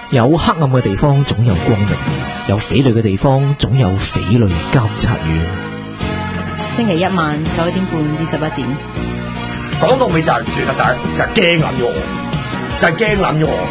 有黑暗嘅地方總有光明，有匪類嘅地方總有匪類監察院。 星期一晚9點半至11點。 講到尾就係其實就係驚撚咗我，就係驚撚咗我。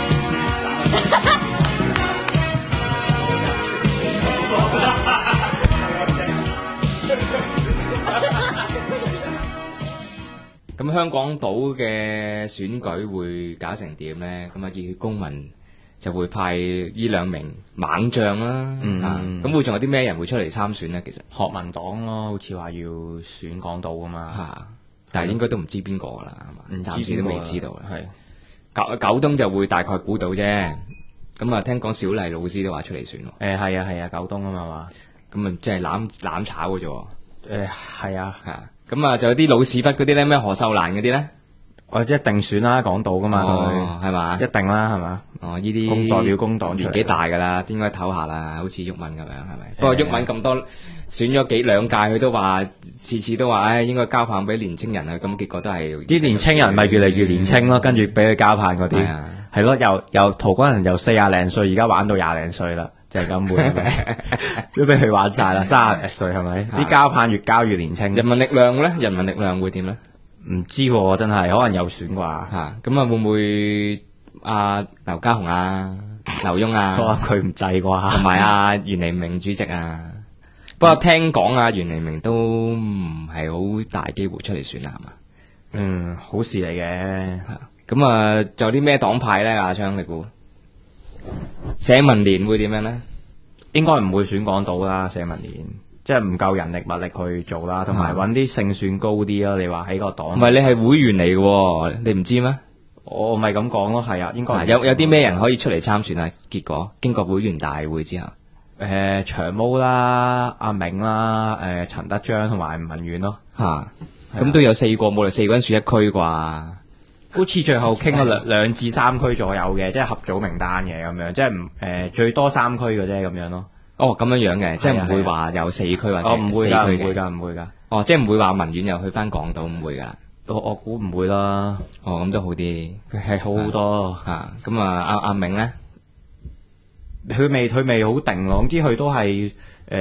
咁香港島嘅選舉會搞成點呢？咁啊，熱血公民就會派呢兩名猛將啦。咁會仲有啲咩人會出嚟參選呢？其實學民黨咯，好似話要選港島噶嘛。 但係應該都唔知邊個啦，係嘛？暫時都未知道。 係九東就會大概估到啫。咁啊，聽講小麗老師都話出嚟選喎。 係啊，九東啊嘛。 咁啊，即係攬炒嘅啫。 係啊。 咁啊，就有啲老屎忽嗰啲咧，咩何秀蘭嗰啲咧， 我一定選啦，港島噶嘛， 係嘛？ 一定啦，係嘛？ 呢啲代表工黨年紀大噶啦，應該唞下啦，好似毓民咁樣，係咪？不過毓民咁多選咗兩屆，佢都話次次都話，應該交棒俾年青人啊，咁結果都係啲年青人咪越嚟越年青咯，跟住俾佢交棒嗰啲，係咯，由陶君行由40零歲，而家玩到20零歲啦。就係咁會，都俾佢玩晒啦，30歲係咪？啲交棒越交越年青。 人民力量咧，人民力量會點咧？ 唔知喎，真係可能有選啩。 咁啊會唔會劉家雄劉墉佢唔制啩？ 同埋袁彌明主席啊？不過聽講袁彌明都唔係好大機會出嚟選啦，係嘛？ 好事嚟嘅。 咁啊，仲有啲咩黨派咧？阿昌你估？社民連會點樣呢？ 應該唔會選港島啦，社民連即係唔夠人力物力去做啦，同埋揾啲勝算高啲啦。你話喺個黨， 唔係你係會員嚟嘅，你唔知咩？ 我咪咁講咯，係啊，應該有啲咩人可以出嚟參選啊？結果經過會員大會之後， 長毛啦、阿銘啦、陳德章同埋吳文遠咯。 咁都有4個，冇嚟4個人選一區啩？ 好似最後傾咗2至3區左右嘅，即係合組名單嘅咁樣，即係最多3區嘅啫咁樣咯。 咁樣嘅，即係唔會話有4區或者4區嘅。 唔會㗎。 即係唔會話文遠又去翻港島，唔會㗎。 我估唔會啦。 咁都好啲， 係好好多。 咁阿銘咧， 佢未好定咯，總之佢都係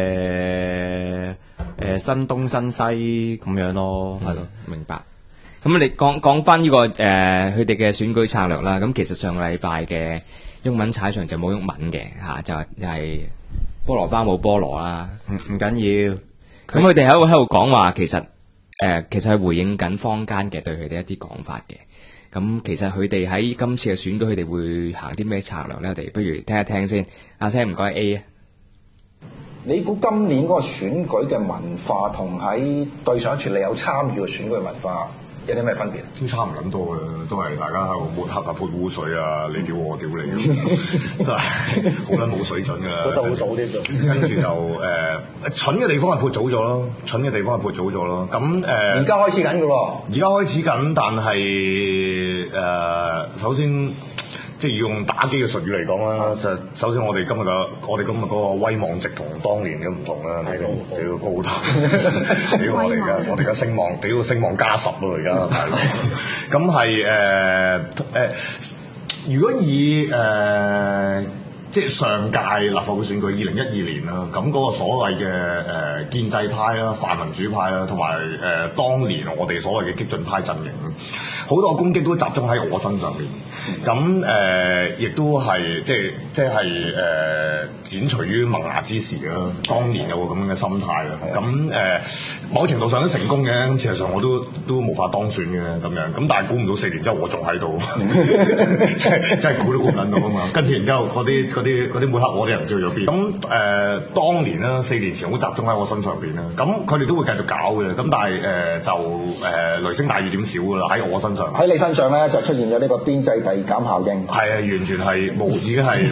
新東新西咁樣咯，係咯。 明白。咁你講翻呢個佢哋嘅選舉策略啦。咁其實上個禮拜嘅毓民踩場就冇毓民嘅就係菠蘿包冇菠蘿啦。 唔緊要。 咁佢哋喺度講話，其實係回應緊坊間嘅對佢哋一啲講法嘅。咁其實佢哋喺今次嘅選舉，佢哋會行啲咩策略咧？我哋不如聽一聽先。阿聲唔該 A 啊。 你估今年嗰個選舉嘅文化同喺對上一次你有參與嘅選舉嘅文化有啲咩分別？ 都差唔撚多嘅，都係大家喺度抹黑潑污水啊！你屌我屌你，都係好撚冇水準㗎啦。 覺得好早啲啫。 跟住就蠢嘅地方係潑早咗咯，咁而家開始緊㗎喎。 而家開始緊，但係首先。即係要用打機嘅術語嚟講啦，就首先我哋今日嗰個威望值同當年嘅唔同啦，係咪先？屌高頭，屌我哋而家聲望，屌聲望加10咯而家，大佬。咁係如果以即係上屆立法會選舉2012年啦，咁嗰個所謂嘅建制派啦、泛民主派啦，同埋當年我哋所謂嘅激進派陣營，好多攻擊都集中喺我身上面。咁亦都係即係剪除於萌芽之時啦。當年有個咁樣嘅心態啦。咁某程度上都成功嘅。咁事實上我都無法當選嘅咁樣。咁但係估唔到4年之後我仲喺度，真係估都估唔撚到啊嘛。跟住然之後嗰啲抹黑我啲人唔知去咗邊。咁當年啦，4年前好集中喺我身上邊啦。咁佢哋都會繼續搞嘅。咁但係就雷聲大雨點少㗎啦，喺我身上。 喺你身上咧就出現咗呢個邊際遞減效應。 係啊，完全係冇，已經係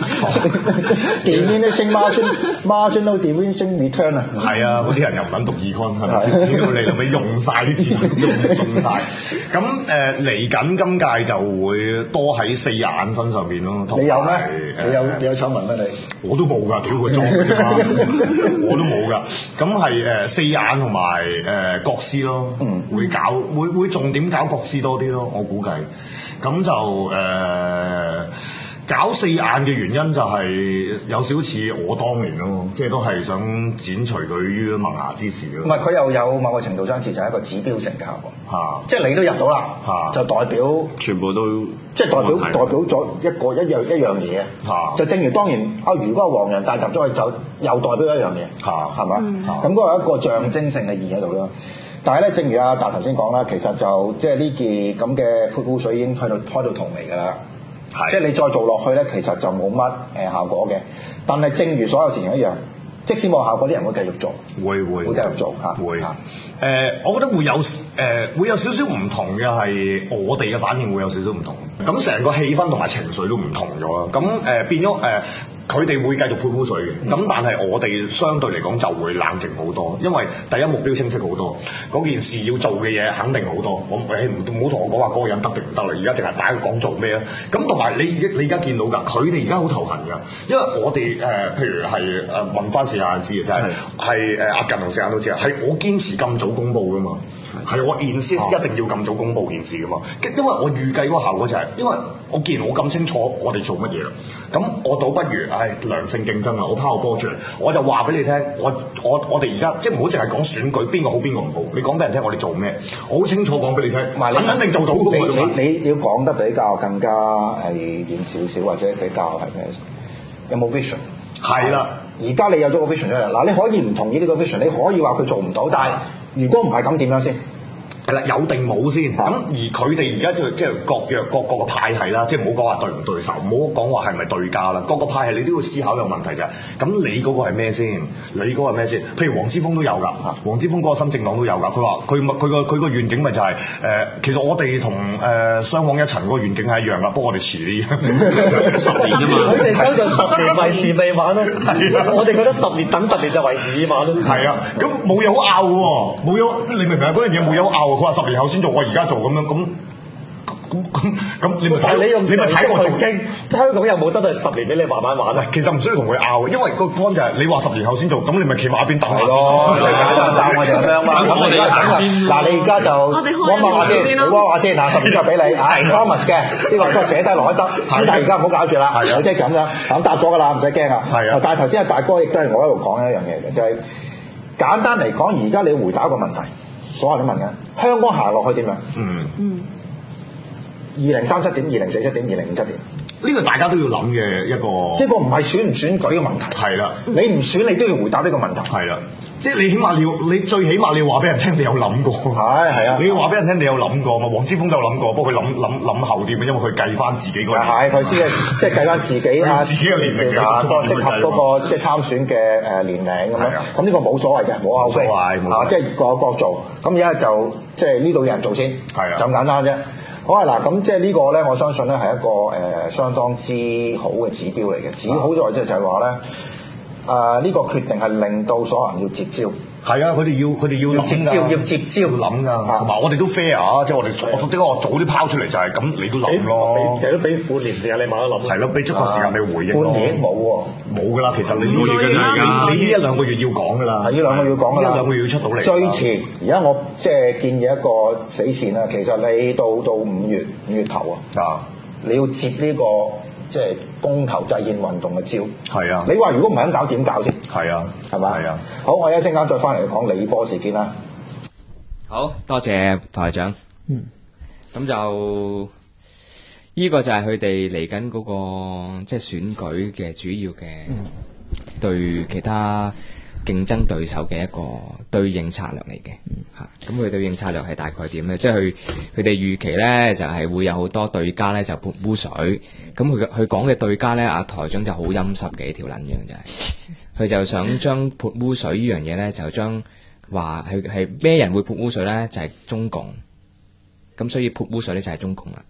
diminishing marginal diminishing return 啊。 係啊，嗰啲人又唔撚讀 econ 係咪先？屌你諗起用晒啲錢，用中晒。咁嚟緊今屆就會多喺4眼身上邊咯。 你有咩？你有醜聞咩？你我都冇㗎，屌佢裝嘅啫嘛，我都冇㗎。咁係4眼同埋國師咯，會重點搞國師多啲咯，我估計。咁就搞四眼嘅原因就係有少似我當年咯，即係都係想剪除佢於萌芽之時咯。 唔係佢又有某個程度上似就係一個指標性嘅效果，即係你都入到啦，就代表全部都即係代表咗一樣嘢就正如當年如果黃洋達入咗去，就又代表一樣嘢，係嘛？咁嗰個係一個象徵性嘅意義喺度咯。但係咧，正如阿達頭先講啦，其實就即係呢件咁嘅潑污水已經開到銅嚟㗎啦。即係你再做落去咧，其實就冇乜效果嘅。但係正如所有事情一樣，即使冇效果，啲人會繼續做，會繼續做嚇。 會我覺得會有少少唔同嘅係，我哋嘅反應會有少少唔同。咁成個氣氛同埋情緒都唔同咗啦。咁變咗佢哋會繼續潑污水嘅，咁但係我哋相對嚟講就會冷靜好多，因為第一目標清晰好多，嗰件事要做嘅嘢肯定好多。唔好同我講話嗰個人得定唔得啦，而家淨係大家講做咩啦。咁同埋你而家見到㗎，佢哋而家好頭痕㗎，因為我哋譬如係問翻四眼知嘅，就係阿近同四眼都知啊，係我堅持咁早公佈㗎嘛。係我 insist 一定要咁早公佈件事噶嘛，因為我預計嗰個效果就係，因為我既然我咁清楚我哋做乜嘢啦，咁我倒不如良性競爭啦，我拋個波出嚟，我就話俾你聽，我哋而家即係唔好淨係講選舉邊個好邊個唔好，你講俾人聽我哋做咩，我好清楚講俾你聽，肯定做到嘅喎。 你要講得比較更加係遠少少，或者比較係咩？有冇 vision？ 係啦，而家你有咗個 vision 出嚟，嗱你可以唔同意呢個 vision， 你可以話佢做唔到，但係如果唔係咁點樣先？ 係啦，有定冇先？咁而佢哋而家就即係各個派系啦，即係唔好講話對唔對手，唔好講話係咪對家啦。各個派系你都要思考一個問題就係，咁你嗰個係咩先？你嗰個係咩先？譬如黃之鋒都有㗎，黃之鋒嗰個新政黨都有㗎。佢話佢個願景咪就係其實我哋同雙往一層嗰個願景係一樣㗎，不過我哋遲啲10年啫嘛。 佢哋相信10年為時未晚咯，我哋覺得10年等10年就為時已晚咯。 係啊，咁冇嘢好拗喎，冇嘢，你明唔明啊？嗰樣嘢冇嘢好拗。佢話10年後先做，我而家做咁樣，咁你咪睇我做經， 香港有冇真係10年俾你慢慢玩啊？ 其實唔需要同佢拗，因為個 point 就係你話10年後先做，咁你咪企埋一邊等下咯，就我哋咁樣嘛。咁我哋等先。嗱，你而家就我問下先，你講下先嗱，10年就俾你，promise 嘅，呢個寫低落得。咁但係而家唔好搞住啦，即係咁樣，咁答咗㗎啦，唔使驚啊。係啊。但係頭先阿大哥亦都係我一路講一樣嘢嘅，就係簡單嚟講，而家你回答一個問題，所有人都問嘅，香港行落去點樣？2037點、2047點、2057點， 呢個大家都要諗嘅一個。 呢個唔係選唔選舉嘅問題。係啦，你唔選你都要回答呢個問題。 係啦，即係你起碼你最起碼你要話俾人聽你有諗過。係啊，你要話俾人聽你有諗過嘛？黃之鋒都有諗過，不過佢諗後啲，因為佢計翻自己個。係佢先即係計翻自己自己嘅年齡啊，個適合嗰個即係參選嘅年齡咁樣。咁呢個冇所謂嘅，冇後非即係個做。咁而家就即係呢度有人做先，就咁簡單啫。好啊，嗱，咁即係呢個咧，我相信咧係一個相當之好嘅指標嚟嘅。指好在即係話咧，呢個決定係令到所有人要接招。係啊，佢哋要接招，要接招諗㗎。同埋我哋都 fair 啊，即係我早啲拋出嚟就係咁，你都諗咯。 其實都俾半年時間你慢慢諗。 係咯，俾足個時間你回應。 半年冇喎， 冇㗎啦。其實你呢1-2個月要講㗎啦。係呢2個月要講㗎啦。呢2個月要出到嚟。最遲而家我即係建議一個死線啦。其實你到5月頭啊，你要接呢個即係公投制憲運動嘅招。係啊。你話如果唔係咁搞，點搞先？係啊。係嘛？係啊。好，我一陣間再翻嚟講李波事件啦。 好多謝台長。咁就呢個就係佢哋嚟緊嗰個即係選舉嘅主要嘅對其他競爭對手嘅一個對應策略嚟嘅。咁佢對應策略係大概點咧？即係佢哋預期咧就係會有好多對家咧就潑污水。咁佢講嘅對家咧，阿台長就好陰濕嘅一條撚樣就係。佢就想將潑污水呢樣嘢咧，就將話係咩人會潑污水咧，就係中共。咁所以潑污水咧就係中共啦。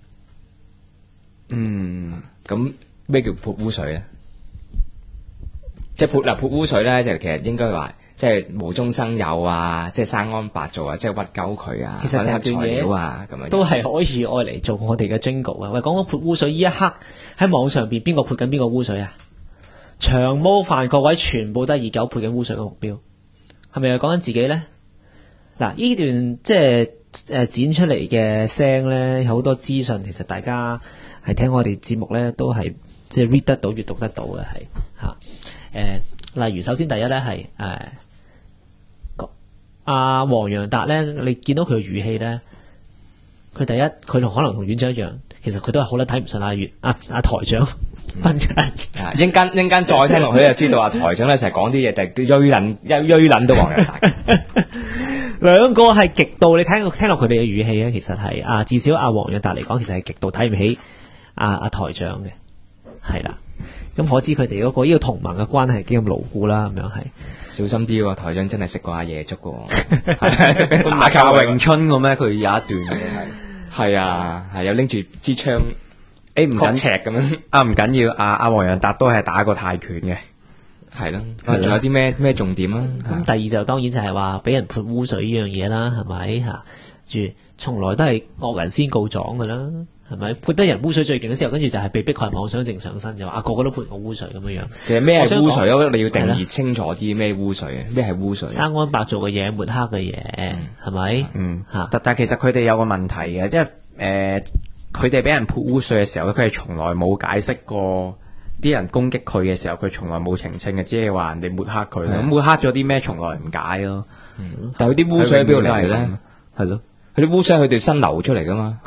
咁咩叫潑污水咧？即係潑污水咧，就其實應該話即係無中生有啊，即係生安白造啊，即係屈鳩佢啊， 其實成段嘢啊咁樣都係可以愛嚟做我哋嘅 jingle 啊！喂，講講潑污水呢一刻喺網上邊邊個潑緊邊個污水啊？長毛范各位全部都係29潑緊污水嘅目標，係咪又講緊自己咧？嗱，呢段即係剪出嚟嘅聲咧，有好多資訊，其實大家係聽我哋節目咧，都係即係 read 得到、閱讀得到嘅係嚇。例如首先第一咧係阿黃洋達咧，你見到佢嘅語氣咧，佢第一佢可能同院長一樣，其實佢都係好撚睇唔順阿台長斌強。 一陣間再聽落去就知道阿台長咧成日講啲嘢，就係鋥撚到黃洋達。 兩個係極度，你聽落佢哋嘅語氣咧，其實係至少阿黃洋達嚟講，其實係極度睇唔起阿台長嘅，係啦。咁可知佢哋嗰個呢個同盟嘅關係幾咁牢固啦，咁樣係。小心啲喎，台長真係食過阿爺粥嘅喎， 打教詠春嘅咩？佢有一段嘅係啊，係有拎住支槍，唔緊尺咁樣。 唔緊要，阿黃洋達都係打過泰拳嘅， 係咯。仲有啲咩重點啊？ 咁第二就當然就係話俾人潑污水呢樣嘢啦，係咪嚇？住從來都係惡人先告狀嘅啦。係咪潑得人污水最勁嘅時候，跟住就係被逼害妄想症上身，就話個個都潑我污水咁樣樣。其實咩係污水啊？你要定義清楚啲咩污水啊？咩係污水？ 生安白做嘅嘢，抹黑嘅嘢，係咪？ 但係其實佢哋有個問題嘅，即係佢哋俾人潑污水嘅時候，佢係從來冇解釋過啲人攻擊佢嘅時候，佢從來冇澄清嘅，只係話人哋抹黑佢。咁抹黑咗啲咩？從來唔解咯。 但係佢啲污水喺邊度嚟咧？ 係咯， 佢啲污水佢哋身流出嚟噶嘛？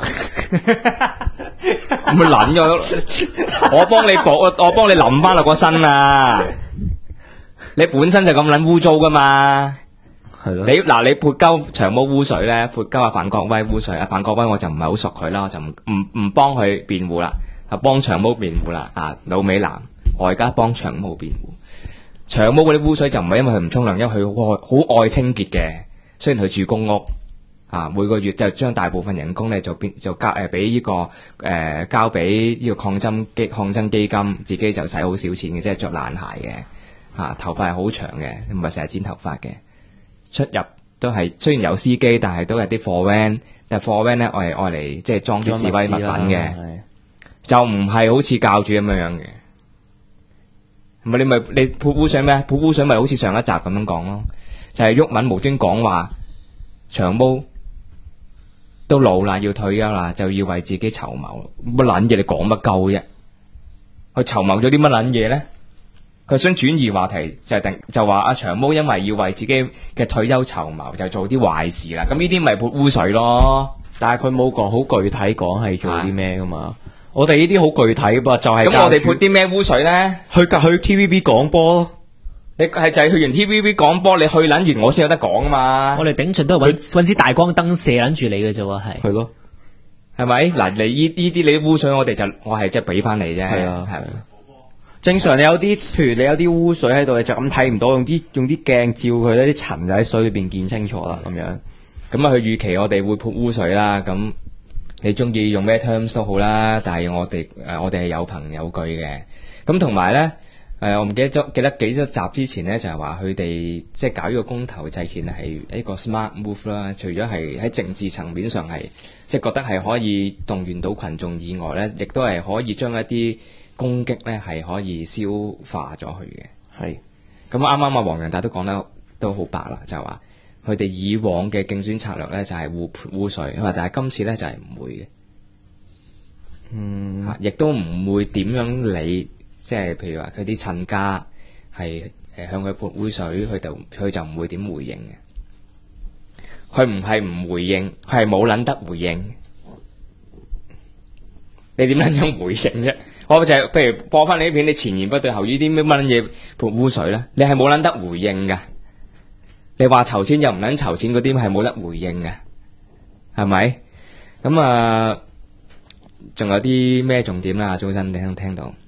唔會撚咗，我幫你補，我幫你淋翻落個身啊！你本身就咁撚污糟噶嘛，係咯。你潑鳩長毛污水咧，潑鳩阿范國威污水，阿范國威我就唔係好熟佢啦，我就唔幫佢辯護啦，幫長毛辯護啦。老美男，我而家幫長毛辯護。長毛嗰啲污水就唔係因為佢唔沖涼，因為佢好愛清潔嘅，雖然佢住公屋。每個月就將大部分人工咧就交俾呢個交俾呢個抗爭基金，自己就使好少錢嘅，即係着爛鞋嘅，頭髮係好長嘅，唔係成日剪頭髮嘅，出入都係雖然有司機，但係都係啲貨 van，但係貨 van 咧我係愛嚟即係裝啲示威物品嘅，就唔係好似教主咁樣嘅。唔係你潑污水咩？潑污水咪好似上一集咁樣講咯，就係毓民無端講話長毛都老啦，要退休啦，就要為自己籌謀。乜撚嘢？你講乜鳩啫？佢籌謀咗啲乜撚嘢咧？佢想轉移話題，就話阿長毛因為要為自己嘅退休籌謀，就做啲壞事啦。咁呢啲咪潑污水咯？ 但係佢冇講好具體講係做啲咩噶嘛？我哋呢啲好具體噃，就係咁我哋潑啲咩污水咧？ 去 TVB 廣播咯。 你係就係去完 TVB 廣播，你去撚完我先有得講啊嘛！ 我哋頂盡都係搵支大光燈射撚住你嘅啫喎，係。 係咯， 係咪？嗱，你呢啲你啲污水，我係即係俾翻你啫。係啊，係。 正常你有啲，譬如你有啲污水喺度，你就咁睇唔到，用啲鏡照佢咧，啲塵就喺水裏邊見清楚啦，咁樣。 咁佢預期我哋會潑污水啦，咁你中意用咩 terms 都好啦，但係我哋係有憑有據嘅。咁同埋咧。我唔記得幾多集之前咧，就係話佢哋即係搞呢個公投制憲係一個 smart move 啦。除咗係喺政治層面上係即係覺得係可以動員到群眾以外咧，亦都係可以將一啲攻擊咧係可以消化咗佢嘅。係咁啱啱啊，黃洋達都講得都好白啦，就係話佢哋以往嘅競選策略咧就係互潑污水，但係今次咧就係唔會嘅。亦都唔會點樣理。即係譬如話佢啲親家係向佢潑污水，佢就唔會點回應嘅。佢唔係唔回應，佢係冇撚得回應。你點撚樣回應啫？我就係譬如播翻你呢片，你前言不對後語啲咩乜撚嘢潑污水咧？你係冇撚得回應㗎。你話籌錢又唔撚籌錢嗰啲係冇得回應嘅，係咪？咁仲有啲咩重點啦？早晨你聽到？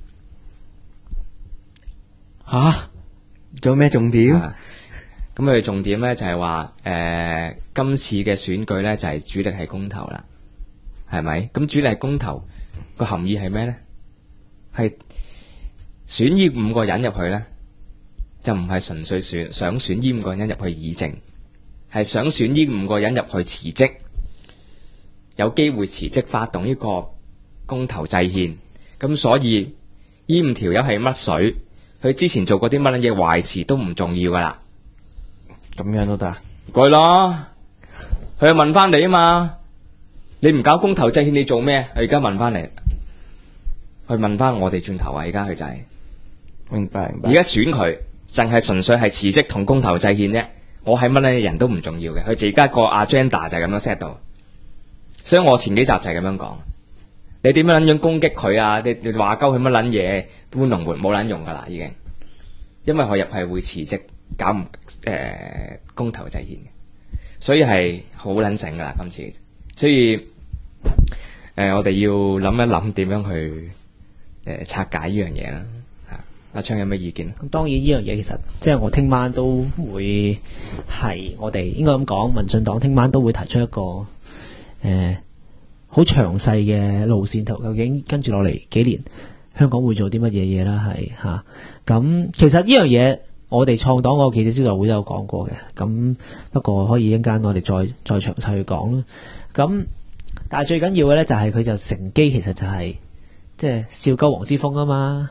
仲有咩重點？ 咁佢哋重點咧就係話，今次嘅選舉咧就係主力係公投啦，係咪？咁主力係公投個含義係咩咧？係選呢5個人入去咧，就唔係純粹想選呢5個人入去議政，係想選呢5個人入去辭職，有機會辭職發動呢個公投制憲。咁所以呢5條友係乜水？佢之前做過啲乜嘢壞事都唔重要噶啦， 咁樣都得？ 佢咯，佢問翻你啊嘛，你唔搞公投制憲你做咩？佢而家問翻你， 去問翻我哋轉頭啊！而家佢就係、 明白。 而家選佢，淨係純粹係辭職同公投制憲啫。我係乜咧人都唔重要嘅，佢自己個 agenda 就係咁樣 set 到。所以我前幾集就係咁樣講。你點樣撚樣攻擊佢啊？你話鳩佢乜撚嘢？搬龍門冇撚用噶啦，已經。因為我入係會辭職，搞唔公投制憲嘅，所以係好撚醒噶啦今次。所以我哋要諗一諗點樣去拆解呢樣嘢啦。阿昌有咩意見？ 咁當然呢樣嘢其實即係我聽晚都會係我哋應該咁講，民進黨聽晚都會提出一個好詳細嘅路線圖，究竟跟住落嚟幾年香港會做啲乜嘢嘢啦？係嚇咁，其實呢樣嘢我哋創黨個記者招待會都有講過嘅。咁不過可以一陣間我哋再詳細去講啦。咁但係最緊要嘅咧就係佢就乘機其實就係即係笑鳩黃之鋒啊嘛。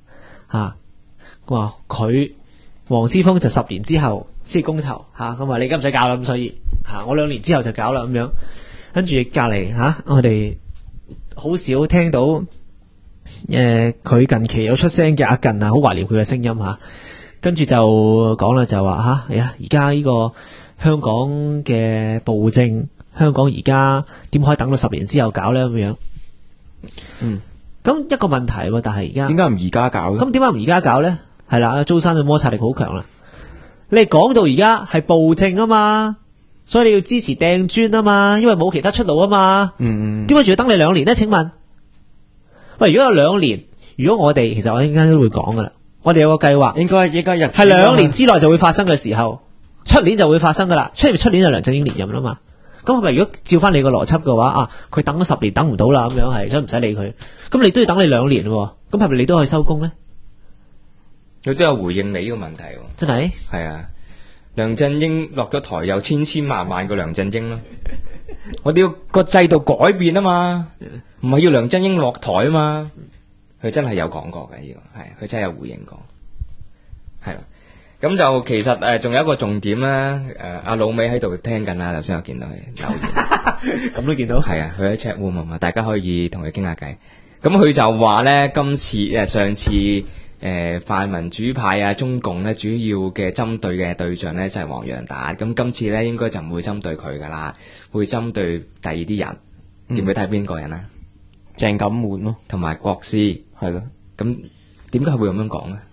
話佢黃之鋒就10年之後先公投咁話你而家唔使搞啦，咁所以我2年之後就搞啦咁樣。跟住隔籬我哋好少聽到佢近期有出聲嘅阿近好懷念佢嘅聲音跟住就講啦，就話而家呢個香港嘅暴政，香港而家點可以等到10年之後搞咧咁樣？咁一個問題喎，但係而家點解唔而家搞？ 咁點解唔而家搞咧？係啦，租山嘅摩擦力好強啦。你講到而家係暴政啊嘛，所以你要支持掟磚啊嘛，因為冇其他出路啊嘛。點解仲要等你2年咧？請問，喂，如果有2年，如果我哋其實我陣間都會講噶啦，我哋有個計劃，應該係2年之內就會發生嘅時候，出年就會發生噶啦。出年就梁振英連任啦嘛。咁係咪如果照翻你個邏輯嘅話佢等咗10年等唔到啦，咁樣係，所以唔使理佢。咁你都要等你2年喎，咁係咪你都可以收工咧？ 佢都有回應你呢個問題喎。 真係？ 係啊，梁振英落咗台又千萬個梁振英咯。我哋要個制度改變啊嘛，唔係要梁振英落台啊嘛。佢真係有講過嘅呢個，係佢真係有回應過，係啦。咁就其實仲有一個重點啦，阿老美喺度聽緊啦，頭先我見到佢留言， 咁都見到， 係啊，佢喺 chat room 啊嘛，大家可以同佢傾下偈。咁佢就話咧，今次上次泛民主派啊，中共咧主要嘅針對嘅對象咧就係黃洋達，咁今次咧應該就唔會針對佢噶啦，會針對第二啲人，記唔記得係邊個人啊？ 鄭錦滿咯， 同埋國師，係咯。咁點解會咁樣講咧？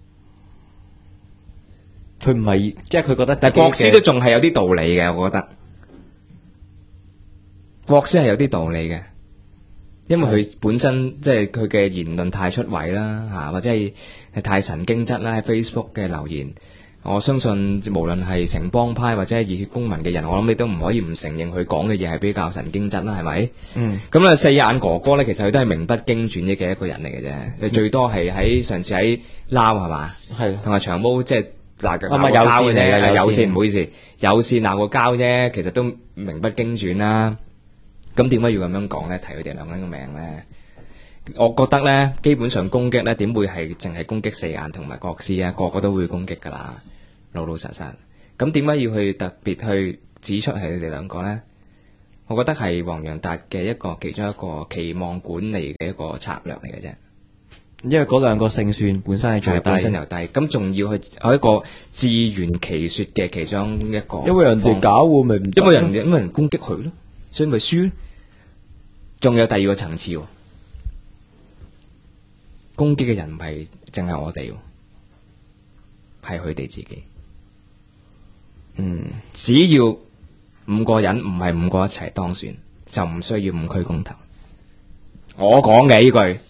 佢唔係，即係佢覺得， 但係國師都仲係有啲道理嘅，我覺得國師係有啲道理嘅，因為佢本身即係佢嘅言論太出位啦，或者係太神經質啦。喺 Facebook 嘅留言，我相信無論係城邦派或者係熱血公民嘅人，我諗你都唔可以唔承認佢講嘅嘢係比較神經質啦，係咪？咁啊，四眼哥哥咧，其實佢都係名不經傳嘅一個人嚟嘅啫，佢最多係喺上次喺撈係嘛，係同埋長毛即係。鬧過交嘅啫，有線唔好意思，有線鬧過交啫，其實都名不經傳啦。咁點解要咁樣講咧？提佢哋兩個人嘅名咧，我覺得咧，基本上攻擊咧，點會係淨係攻擊四眼同埋國師啊？個個都會攻擊噶啦，老實實。咁點解要去特別去指出係佢哋兩個咧？我覺得係黃洋達嘅其中一個期望管理嘅一個策略嚟嘅啫。 因為嗰2個勝算本身係最低， 本身又低，咁仲要去一個自圓其說嘅其中一個， 因為人哋搞喎，咪唔，因為人攻擊佢咯，所以咪輸。仲有第二個層次喎，攻擊嘅人唔係淨係我哋，係佢哋自己。只要5個人唔係5個一齊當選，就唔需要5區公投。我講嘅呢句。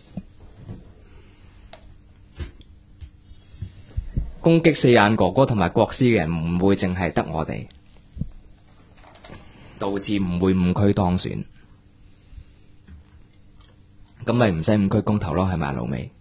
攻擊四眼哥哥同埋國師嘅人唔會淨係得我哋，導致唔會5區當選，咁咪唔使5區公投咯，係咪老味？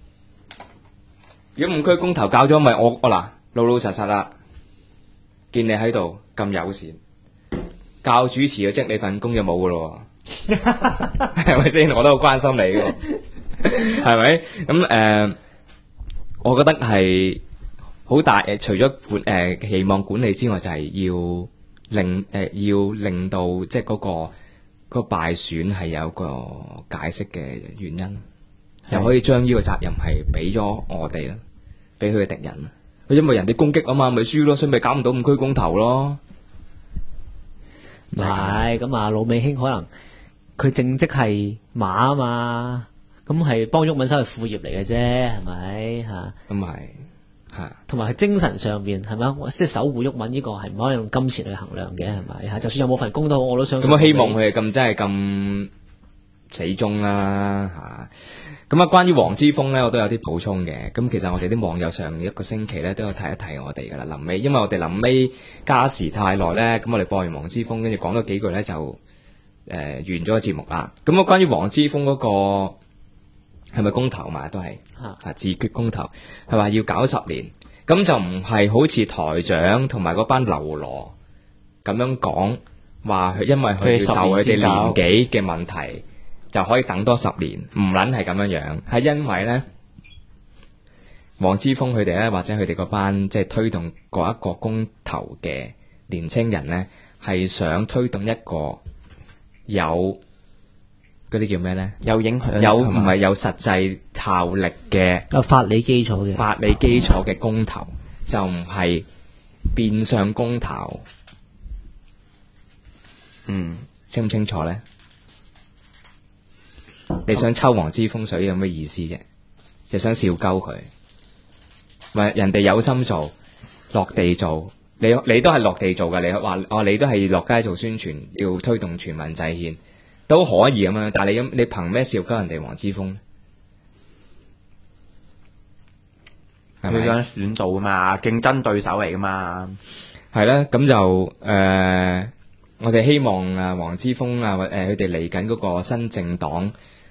如果5區公投搞咗，咪我嗱老實實啦，見你喺度咁友善，教主持嘅職你份工就冇噶咯，係咪先？我都好關心你嘅，係咪？咁我覺得係。好大除咗期望管理之外，就係要令到即係嗰個敗選係有個解釋嘅原因， 就可以將呢個責任係俾咗我哋啦，俾佢嘅敵人。因為人哋攻擊啊嘛，咪輸咯，所以咪搞唔到五區公投咯。 唔係咁啊，魯美興可能佢正職係馬啊嘛，咁係幫毓民收係副業嚟嘅啫，係咪嚇？ 咁係嚇， 同埋係精神上邊係咪？即係守護毓民呢個係唔可以用金錢去衡量嘅，係咪嚇？就算有冇份工都好，我都相信。 咁我希望佢係咁真係咁死忠啦嚇。咁啊，關於黃之鋒咧，我都有啲補充嘅。咁其實我哋啲網友上一個星期咧都有提一提我哋噶啦。臨尾，因為我哋臨尾加時太耐咧，咁我哋播完黃之鋒，跟住講咗幾句咧就完咗個節目啦。咁啊，關於黃之鋒嗰個係咪公投嘛，都係自決公投，係話要搞10年，咁就唔係好似台長同埋嗰班流羅咁樣講話，因為佢受佢哋年紀嘅問題。就可以等多10年，唔撚係咁樣樣，係因為咧，黃之鋒佢哋咧，或者佢哋嗰班即係推動嗰一個公投嘅年青人咧，係想推動一個有嗰啲叫咩咧？有影響，有唔係有實際效力嘅有法理基礎嘅公投，就唔係變相公投。清唔清楚咧？你想抽黃之鋒水有咩意思啫？就想笑鳩佢，喂，人哋有心做，落地做，你都係落地做噶。你話你都係落街做宣傳，要推動全民制憲都可以咁樣，但係你憑咩笑鳩人哋黃之鋒？ 佢想選到啊嘛，競爭對手嚟噶嘛， 係啦，咁就我哋希望黃之鋒佢哋嚟緊嗰個新政黨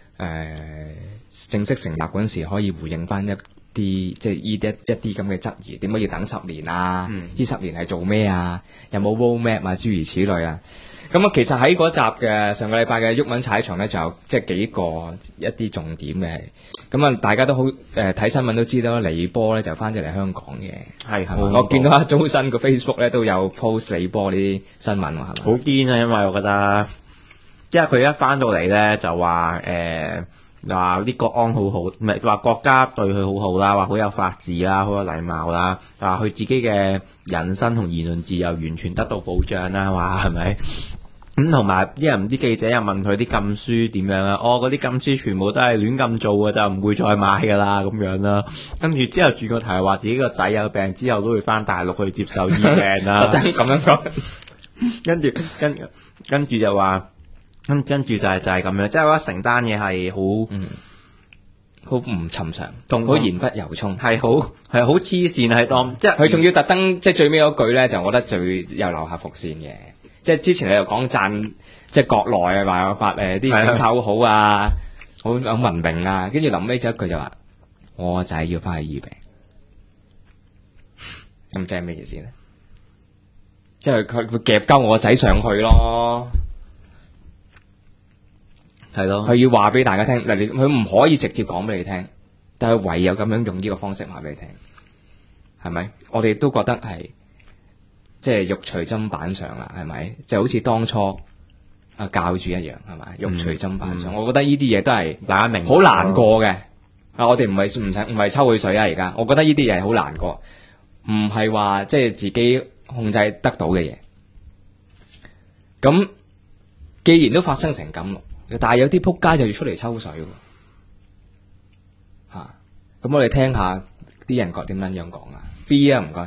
正式成立嗰陣時，可以回應翻一啲即係一啲咁嘅質疑，點解要等10年啊？呢10年係做咩啊？有冇 roadmap 啊？諸如此類啊？咁啊，其實喺嗰集嘅上個禮拜嘅毓民踩場咧，就有即係幾個一啲重點嘅。咁啊，大家都好睇新聞都知道，李波咧就翻咗嚟香港嘅。係我見到阿周生個 Facebook 咧都有 post 李波呢啲新聞喎，係咪？ 好堅啊！因為我覺得，即係佢一翻到嚟咧就話話啲國安好好，唔係話國家對佢好好啦，話好有法治啦，好有禮貌啦，話佢自己嘅人身同言論自由完全得到保障啦，話係咪？咁同埋啲人啲記者又問佢啲禁書點樣啊？嗰啲禁書全部都係亂咁做嘅，就唔會再買㗎啦咁樣啦。跟住之後轉個題話自己個仔有病之後都會翻大陸去接受醫病啦。 咁樣講， 跟住就話，跟住就係咁樣，即係我覺得成單嘢係好唔尋常，好言不由衷， 係好黐線，係當即係佢仲要特登即係最尾嗰句咧，就我覺得最有留下伏線嘅。即係之前你又講讚，即係國內啊話法啲警察好好啊，好文明啊，跟住臨尾就一句就話我個仔要翻去醫病，咁即係咩意思咧？即係佢夾鳩我個仔上去咯， 係咯， 佢要話俾大家聽嗱，佢唔可以直接講俾你聽，但係唯有咁樣用呢個方式話俾你聽，係咪？我哋都覺得係。即係肉隨砧板上啦，係咪？就好似當初教主一樣，係咪？肉隨砧板上，我覺得呢啲嘢都係大家明，好難過嘅。我哋唔係抽佢水啊！而家我覺得呢啲嘢好難過，唔係話即係自己控制得到嘅嘢。咁既然都發生成咁，但係有啲仆街就要出嚟抽水喎。咁我哋聽下啲人點樣講啊 ？B 啊，唔該。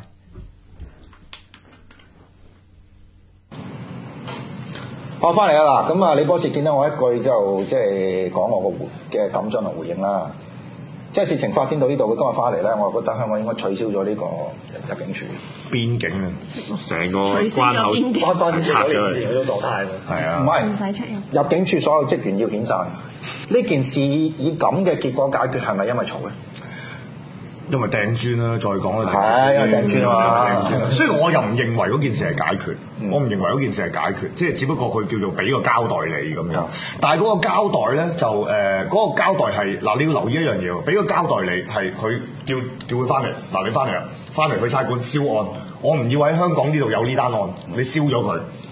我翻嚟啦嗱，咁啊李波士見到我一句之後，即係講我個嘅感想同回應啦。即係事情發展到呢度，佢今日翻嚟咧，我覺得香港應該取消咗呢個入境處邊境啊，成個關口翻拆咗佢嗰種狀態喎。 係啊， 唔係唔使出入境處所有職員要遣散。呢件事以咁嘅結果解決係咪因為嘈咧？ 因為掟磚啦，再講啦， 係因為掟磚啊嘛。 所以我又唔認為嗰件事係解決，我唔認為嗰件事係解決，即係只不過佢叫做俾個交代你咁樣。但係嗰個交代咧就嗰個交代係嗱，你要留意一樣嘢喎，俾個交代你係佢叫佢翻嚟嗱，你翻嚟去差館銷案，我唔要喺香港呢度有呢單案，你燒咗佢。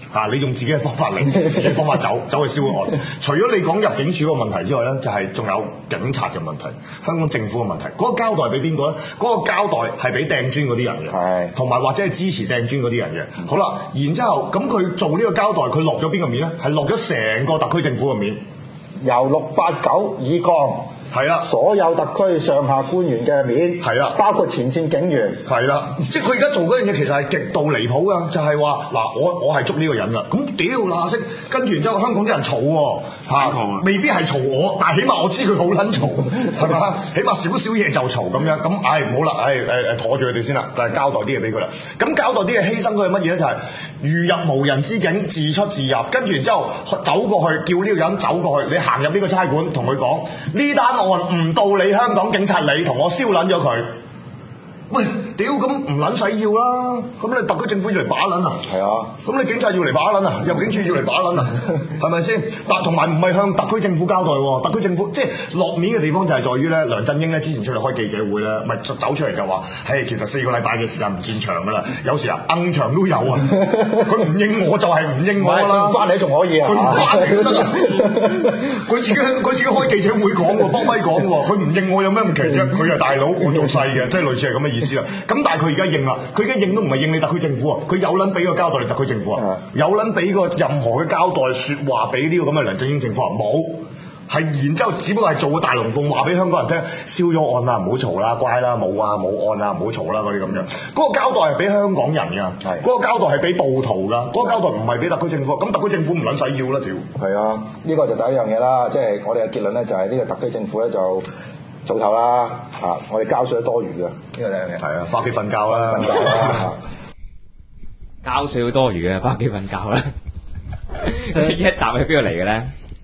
你用自己嘅方法嚟，自己嘅方法走去燒案。除咗你講入境處嗰個問題之外咧，就係仲有警察嘅問題，香港政府嘅問題。嗰個交代俾邊個咧？嗰個交代係俾掟磚嗰啲人嘅，同埋或者係支持掟磚嗰啲人嘅。好啦，然之後咁佢做呢個交代，佢落咗邊個面咧？係落咗成個特區政府嘅面， 由689以降。 係啦， 所有特區上下官員嘅面係啦， 包括前線警員係啦，即係佢而家做嗰樣嘢其實係極度離譜噶，就係話嗱，我係捉呢個人噶，咁屌嗱聲，跟住然之後香港啲人嘈喎，未必係嘈我，但係起碼我知佢好撚嘈，係嘛？起碼少少嘢就嘈咁樣，咁唔好啦，妥住佢哋先啦，但係交代啲嘢俾佢啦。咁交代啲嘢犧牲佢係乜嘢咧？就係如入無人之境，自出自入，跟住然之後走過去叫呢個人走過去，你行入呢個差館同佢講呢單案唔到你香港警察，你同我燒撚咗佢。喂，屌咁唔撚使要啦！咁你特區政府要嚟把撚啊？係啊！咁你警察要嚟把撚啊？入境處要嚟把撚啊？係咪先？但同埋唔係向特區政府交代喎，特區政府即係落面嘅地方就係在於咧，梁振英咧之前出嚟開記者會咧，咪走出嚟就話，其實4個禮拜嘅時間唔算長噶啦，有時硬長都有啊！佢唔應我就係唔應我啦， 翻嚟仲可以啊！ 佢唔翻嚟都得啊！佢自己開記者會講喎，幫咪講喎，佢唔應我有咩唔奇啫？佢係大佬，我做細嘅，即係類似係咁嘅意思啦。咁但係佢而家認啦，佢而家認都唔係認你特區政府啊，佢有撚俾個交代你特區政府啊，有撚俾個任何嘅交代説話俾呢個咁嘅梁振英政府啊，冇。係然之後，只不過係做個大龍鳳，話俾香港人聽，燒咗案啦，唔好嘈啦，乖啦，冇案啦，唔好嘈啦，嗰啲咁樣。嗰個交代係俾香港人㗎，嗰個交代係俾暴徒㗎，嗰個交代唔係俾特區政府。咁特區政府唔撚使要啦，屌！ 係啊，呢個就第一樣嘢啦，即係我哋嘅結論咧，就係呢個特區政府咧就早頭啦，我哋交稅多餘嘅，呢個第一樣嘢。 係啊，返屋企瞓覺啦， 瞓覺啦， 交稅多餘嘅，返屋企瞓覺啦。呢一集喺邊度嚟嘅咧？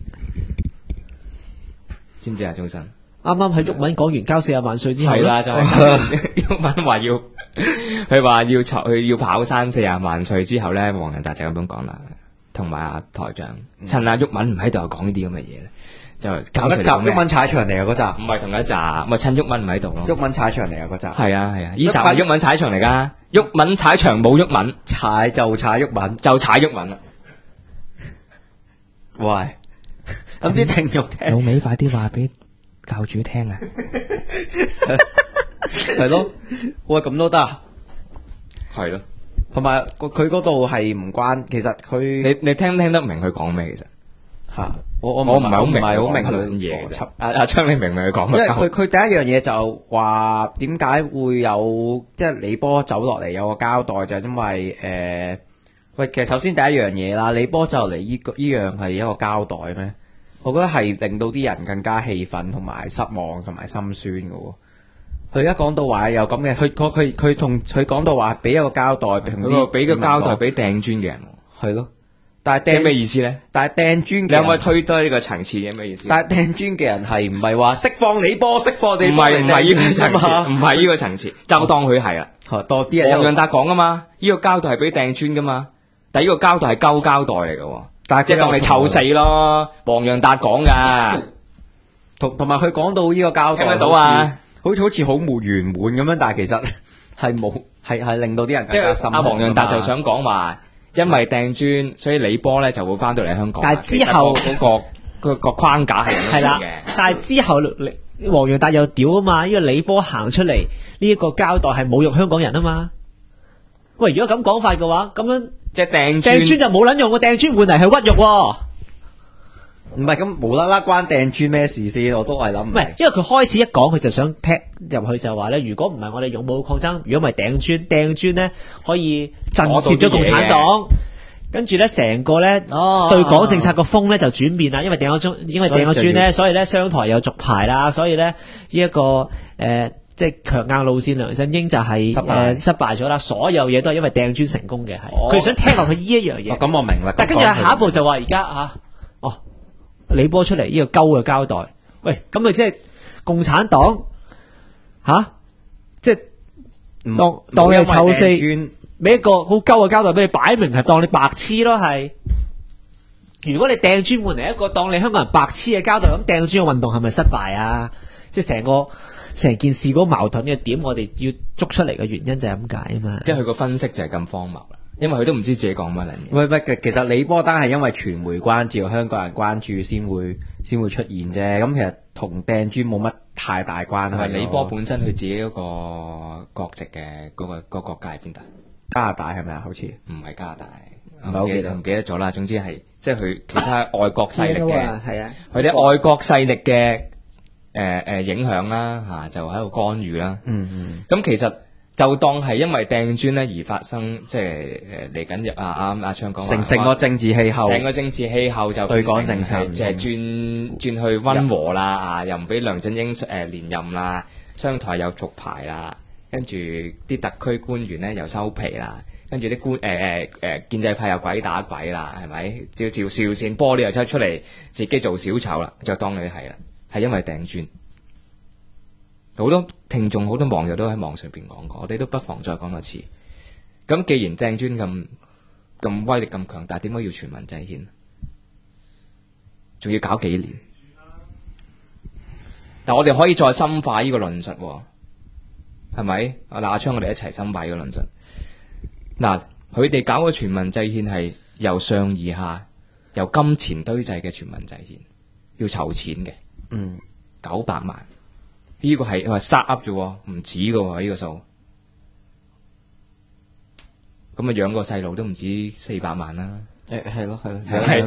知唔知啊，鍾生？ 啱啱喺毓民講完交40萬稅之後， 係啦，就係毓民話要，佢話要跑山40萬稅之後咧，黃仁達就咁樣講啦，同埋阿台長趁阿毓民唔喺度又講呢啲咁嘅嘢咧，就交稅。 毓民踩場嚟啊嗰集， 唔係同一集，咪趁毓民唔喺度咯。 毓民踩場嚟啊嗰集， 係啊，呢集係毓民踩場嚟噶，毓民踩場冇毓民， 踩就踩毓民， 就踩毓民啦。 喂！咁啲聽眾聽， 老尾快啲話俾教主聽啊！ 係咯，喂咁都得， 係咯， 同埋佢嗰度係唔關，其實佢你聽唔聽得明佢講咩？其實嚇，我唔係好明佢嘢嘅。阿昌，你明唔明佢講咩？ 因為佢第一樣嘢就話點解會有即係李波走落嚟有個交代，就係因為喂，其實首先第一樣嘢啦，李波走落嚟依樣係一個交代咩？我覺得係令到啲人更加氣憤同埋失望同埋心酸嘅喎。佢而家講到話有咁嘅，佢講到話俾一個交代， 俾個交代俾掟磚嘅人， 係咯。但係掟咩意思咧？ 但係掟磚嘅人， 你可唔可以推低呢個層次嘅咩意思？ 但係掟磚嘅人係唔係話釋放李波，釋放你？唔係呢個層次，唔係呢個層次，就當佢係啦。 多啲人。 黃仁達講啊嘛，呢個交代係俾掟磚噶嘛，但係呢個交代係交代嚟嘅。即係當你臭死咯，黃仁達講噶， 同埋佢講到呢個交代， 聽得到啊？ 好似好冇圓滿咁樣，但係其實係冇係令到啲人更加心。 阿黃仁達就想講話，因為掟磚，所以李波咧就會翻到嚟香港。 但係之後嗰個框架係啦， 但係之後黃仁達又屌啊嘛，呢個李波行出嚟呢一個交代係侮辱香港人啊嘛。喂，如果咁講法嘅話，咁樣。 即係掟磚就冇撚用，個掟磚換嚟係屈辱喎。 唔係咁無啦啦關掟磚咩事先？我都係諗唔係， 因為佢開始一講佢就想踢入去就話咧，如果唔係我哋勇武抗爭，如果唔係掟磚咧可以震懾咗共產黨，跟住咧成個咧對港政策個風咧就轉變啦。因為掟咗磚咧，所以咧商台有續牌啦，所以咧呢一個即係強硬路線，梁振英就係失敗咗啦。所有嘢都係因為掟磚成功嘅，係佢想聽落去呢一樣嘢。 咁我明啦。 但跟住下一步就話而家李波出嚟呢個鳩嘅交代，喂，咁咪即係共產黨即係當你係臭四，俾一個好鳩嘅交代俾你，擺明係當你白痴咯。係如果你掟磚換嚟一個當你香港人白痴嘅交代，咁掟磚嘅運動係咪失敗啊？即係成件事嗰個矛盾嘅點，我哋要捉出嚟嘅原因就係咁解啊嘛。 即係佢個分析就係咁荒謬啦。 因為佢都唔知自己講乜撚嘢。 喂，其實李波丹係因為傳媒關照、香港人關注先會出現啫。咁其實同掟磚冇乜太大關係。 同埋李波本身佢自己嗰個國籍嘅嗰個國家係邊度？ 加拿大係咪啊？好似唔係加拿大， 唔記得咗啦。總之係即係佢其他外國勢力嘅， 係啊， 佢哋外國勢力嘅影響啦嚇，就喺度干預啦。咁其實就當係因為掟磚咧而發生，即係嚟緊阿昌講成個政治氣候， 成個政治氣候就對港政策即係轉去溫和啦，又唔俾梁振英連任啦，商台又續牌啦，跟住啲特區官員咧又收皮啦，跟住啲建制派又鬼打鬼啦，係咪？照邵善波呢又出嚟自己做小丑啦，就當佢係啦，係因為掟磚。好多聽眾、好多網友都喺網上邊講過，我哋都不妨再講多次。咁既然掟磚咁威力咁強大，點解要全民制憲？仲要搞幾年？但我哋可以再深化呢個論述，係咪？阿昌，我哋一齊深化呢個論述。嗱，佢哋搞嘅全民制憲係由上而下，由金錢堆砌嘅全民制憲，要籌錢嘅，900萬。呢個係佢話 start up 啫，唔止㗎呢個數。咁啊養個細路都唔止400萬啦。 係咯， 養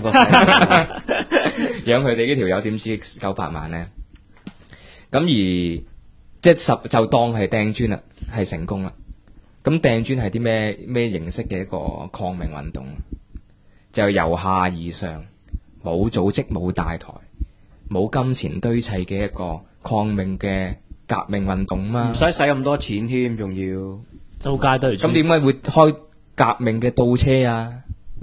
佢哋呢條友點知900萬咧？咁而即係就當係掟磚啦，係成功啦。咁掟磚係啲咩形式嘅一個抗命運動？就由下而上，冇組織、冇大台、冇金錢堆砌嘅一個抗命嘅革命運動嘛， 唔使使咁多錢添，仲要周街都係。 咁點解會開革命嘅倒車啊？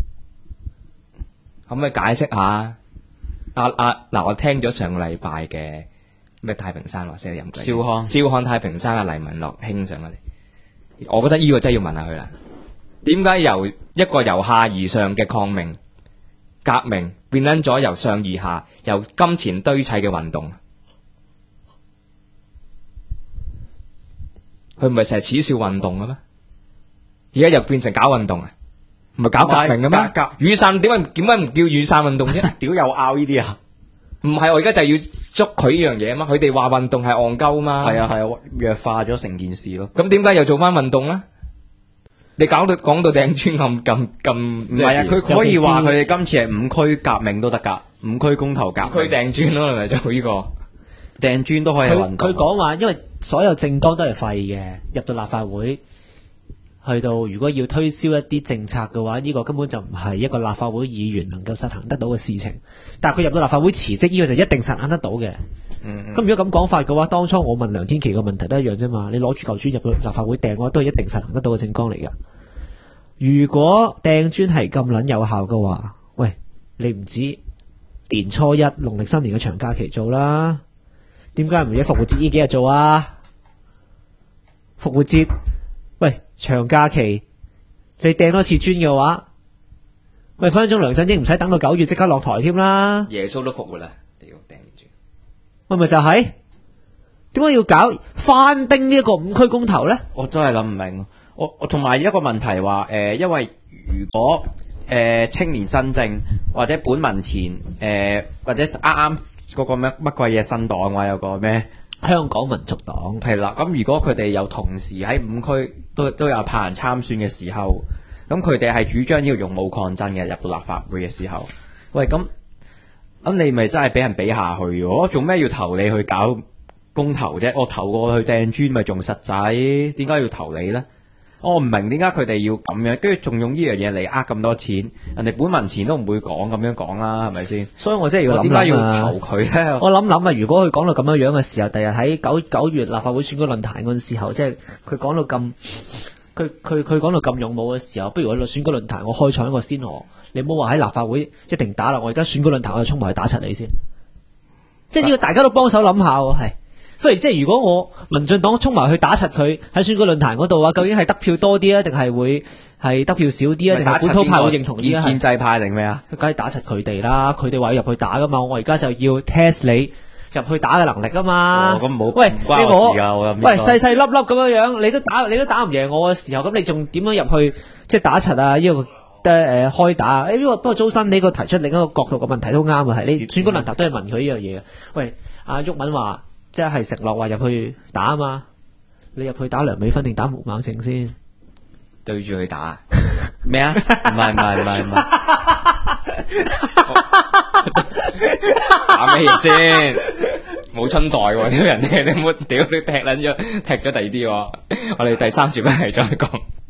可唔可以解釋下？嗱，我聽咗上個禮拜嘅咩太平山話聲飲鬼，燒康太平山黎文樂興上嚟，我覺得呢個真係要問下佢啦。點解由一個由下而上嘅抗命革命變緊咗由上而下、由金錢堆砌嘅運動？佢唔係成日恥笑運動嘅咩？而家又變成搞運動啊？唔係搞革命嘅咩？雨傘點解唔叫雨傘運動啫？ 屌又拗呢啲啊？ 唔係，我而家就要捉佢呢樣嘢啊嘛！佢哋話運動係戇鳩嘛？ 係啊，弱化咗成件事咯。 咁點解又做翻運動咧？你講到掟磚咁，唔係啊！佢可以話佢哋今次係5區革命都得㗎，5區公投革命。 5區掟磚咯，係咪做呢個掟磚都可以係運動。 佢講話，因為所有政黨都係廢嘅，入到立法會，去到如果要推銷一啲政策嘅話，呢個根本就唔係一個立法會議員能夠實行得到嘅事情。但係佢入到立法會辭職，呢個就一定實行得到嘅。咁如果咁講法嘅話，當初我問梁天琦個問題都一樣啫嘛。你攞住嚿磚入到立法會掟嘅話，都係一定實行得到嘅政綱嚟噶。如果掟磚係咁撚有效嘅話，喂，你唔止年初一、農曆新年嘅長假期做啦，點解唔喺復活節呢幾日做啊？復活節，喂，長假期，你掟多次磚嘅話，喂，分分鐘梁振英唔使等到9月即刻落台添啦。 耶穌都復活啦，屌掟磚， 喂，咪就係點解要搞翻丁呢一個5區公投咧？ 我真係諗唔明。我同埋一個問題話，因為如果青年新政或者本民前或者啱啱嗰個乜鬼嘢新黨話有個咩香港民族黨係啦，咁如果佢哋又同時喺5區都有派人參選嘅時候，咁佢哋係主張要用武抗爭嘅，入到立法會嘅時候，喂，咁你咪真係俾人比下去喎？我做咩要投你去搞公投啫？我投過去掟磚咪仲實際？點解要投你呢？我唔明點解佢哋要咁樣，跟住仲用呢樣嘢嚟呃咁多錢，人哋本民前都唔會講咁樣講啦，係咪先？所以我真係要諗諗啊！點解要投佢咧？我諗啊，如果佢講到咁樣樣嘅時候，第日喺九月立法會選舉論壇嗰陣時候，即係佢講到咁，佢講到咁勇武嘅時候，不如我選舉論壇我開創一個先河，你唔好話喺立法會一定打啦，我而家選舉論壇我就衝埋去打柒你先，即係呢個大家都幫手諗下喎，係。不如即係如果我民進黨衝埋去打柒佢喺選舉論壇嗰度啊，究竟係得票多啲啊，定係會係得票少啲啊？定係本土派會認同啲建制派定咩啊？佢梗係打柒佢哋啦，佢哋話要入去打噶嘛，我而家就要 test 你入去打嘅能力啊嘛。 咁冇喂， 唔關我事㗎我諗喂細細粒粒咁樣樣，你都打唔贏我嘅時候，咁你仲點樣入去即係打柒啊？呢個開打不過周身你個提出另一個角度嘅問題都啱啊，係你選舉論壇都係問佢呢樣嘢嘅。喂，阿毓民話即係承諾話入去打啊嘛，你入去打梁美芬定打毛孟靜先？ 對住佢打咩啊？唔係， 打咩先？冇春袋喎，啲人你冇屌你踢撚咗，踢咗第二啲喎。我哋第3節翻嚟再講。